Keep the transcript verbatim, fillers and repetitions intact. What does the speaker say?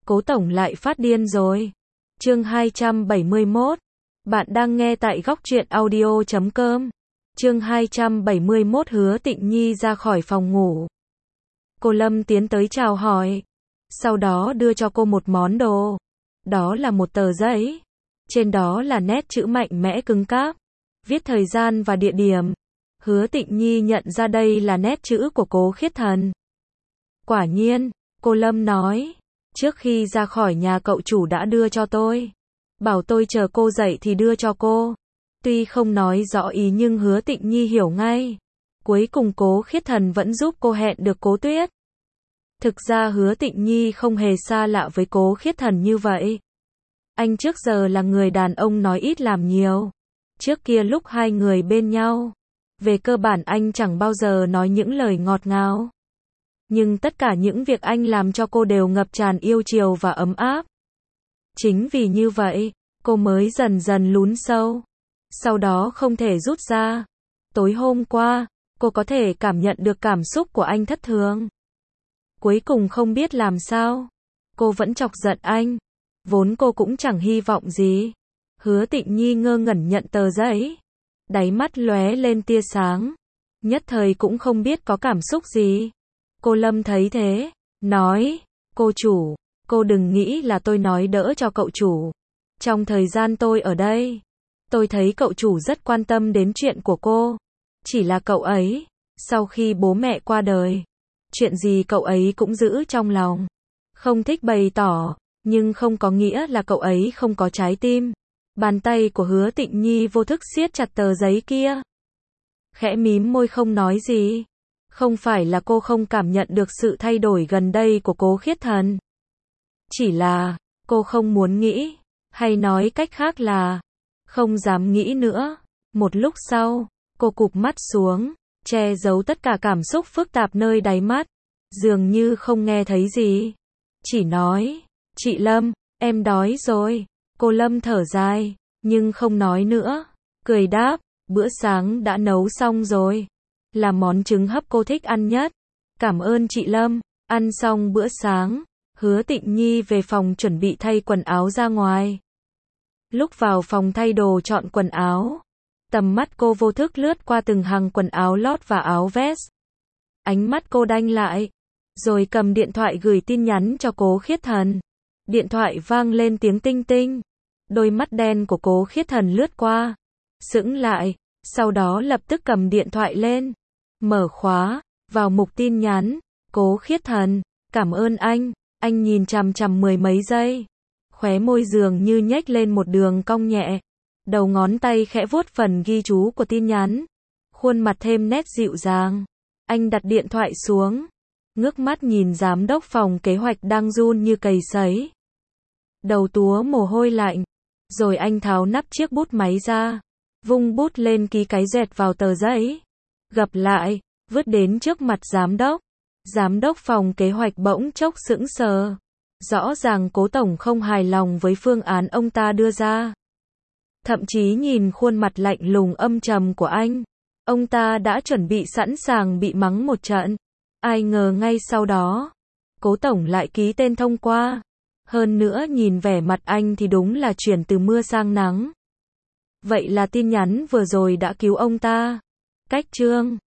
Cố tổng lại phát điên rồi. Chương hai trăm bảy mươi mốt. Bạn đang nghe tại góc truyện audio chấm com. Chương hai trăm bảy mươi mốt. Hứa Tịnh Nhi ra khỏi phòng ngủ. Cô Lâm tiến tới chào hỏi. Sau đó đưa cho cô một món đồ. Đó là một tờ giấy. Trên đó là nét chữ mạnh mẽ cứng cáp. Viết thời gian và địa điểm. Hứa Tịnh Nhi nhận ra đây là nét chữ của Cố Khiết Thần. Quả nhiên, cô Lâm nói. Trước khi ra khỏi nhà cậu chủ đã đưa cho tôi. Bảo tôi chờ cô dậy thì đưa cho cô. Tuy không nói rõ ý nhưng Hứa Tịnh Nhi hiểu ngay. Cuối cùng Cố Khiết Thần vẫn giúp cô hẹn được Cố Tuyết. Thực ra Hứa Tịnh Nhi không hề xa lạ với Cố Khiết Thần như vậy. Anh trước giờ là người đàn ông nói ít làm nhiều. Trước kia lúc hai người bên nhau, về cơ bản anh chẳng bao giờ nói những lời ngọt ngào. Nhưng tất cả những việc anh làm cho cô đều ngập tràn yêu chiều và ấm áp. Chính vì như vậy, cô mới dần dần lún sâu. Sau đó không thể rút ra. Tối hôm qua, cô có thể cảm nhận được cảm xúc của anh thất thường. Cuối cùng không biết làm sao, cô vẫn chọc giận anh. Vốn cô cũng chẳng hy vọng gì. Hứa Tịnh Nhi ngơ ngẩn nhận tờ giấy. Đáy mắt lóe lên tia sáng. Nhất thời cũng không biết có cảm xúc gì. Cô Lâm thấy thế, nói, cô chủ, cô đừng nghĩ là tôi nói đỡ cho cậu chủ. Trong thời gian tôi ở đây, tôi thấy cậu chủ rất quan tâm đến chuyện của cô. Chỉ là cậu ấy, sau khi bố mẹ qua đời, chuyện gì cậu ấy cũng giữ trong lòng. Không thích bày tỏ, nhưng không có nghĩa là cậu ấy không có trái tim. Bàn tay của Hứa Tịnh Nhi vô thức siết chặt tờ giấy kia. Khẽ mím môi không nói gì. Không phải là cô không cảm nhận được sự thay đổi gần đây của Cố Khiết Thần. Chỉ là, cô không muốn nghĩ, hay nói cách khác là, không dám nghĩ nữa. Một lúc sau, cô cụp mắt xuống, che giấu tất cả cảm xúc phức tạp nơi đáy mắt. Dường như không nghe thấy gì. Chỉ nói, chị Lâm, em đói rồi. Cô Lâm thở dài, nhưng không nói nữa. Cười đáp, bữa sáng đã nấu xong rồi. Là món trứng hấp cô thích ăn nhất. Cảm ơn chị Lâm. Ăn xong bữa sáng, Hứa Tịnh Nhi về phòng chuẩn bị thay quần áo ra ngoài. Lúc vào phòng thay đồ chọn quần áo, tầm mắt cô vô thức lướt qua từng hàng quần áo lót và áo vest. Ánh mắt cô đanh lại, rồi cầm điện thoại gửi tin nhắn cho Cố Khiết Thần. Điện thoại vang lên tiếng tinh tinh. Đôi mắt đen của Cố Khiết Thần lướt qua, sững lại, sau đó lập tức cầm điện thoại lên, mở khóa, vào mục tin nhắn. Cố Khiết Thần, cảm ơn anh. Anh nhìn chằm chằm mười mấy giây, khóe môi dường như nhếch lên một đường cong nhẹ, đầu ngón tay khẽ vuốt phần ghi chú của tin nhắn, khuôn mặt thêm nét dịu dàng. Anh đặt điện thoại xuống, ngước mắt nhìn giám đốc phòng kế hoạch đang run như cầy sấy, đầu túa mồ hôi lạnh. Rồi anh tháo nắp chiếc bút máy ra, vung bút lên ký cái dẹt vào tờ giấy, gập lại, vứt đến trước mặt giám đốc. Giám đốc phòng kế hoạch bỗng chốc sững sờ. Rõ ràng Cố tổng không hài lòng với phương án ông ta đưa ra. Thậm chí nhìn khuôn mặt lạnh lùng âm trầm của anh, ông ta đã chuẩn bị sẵn sàng bị mắng một trận. Ai ngờ ngay sau đó, Cố tổng lại ký tên thông qua. Hơn nữa nhìn vẻ mặt anh thì đúng là chuyển từ mưa sang nắng. Vậy là tin nhắn vừa rồi đã cứu ông ta. Cách chương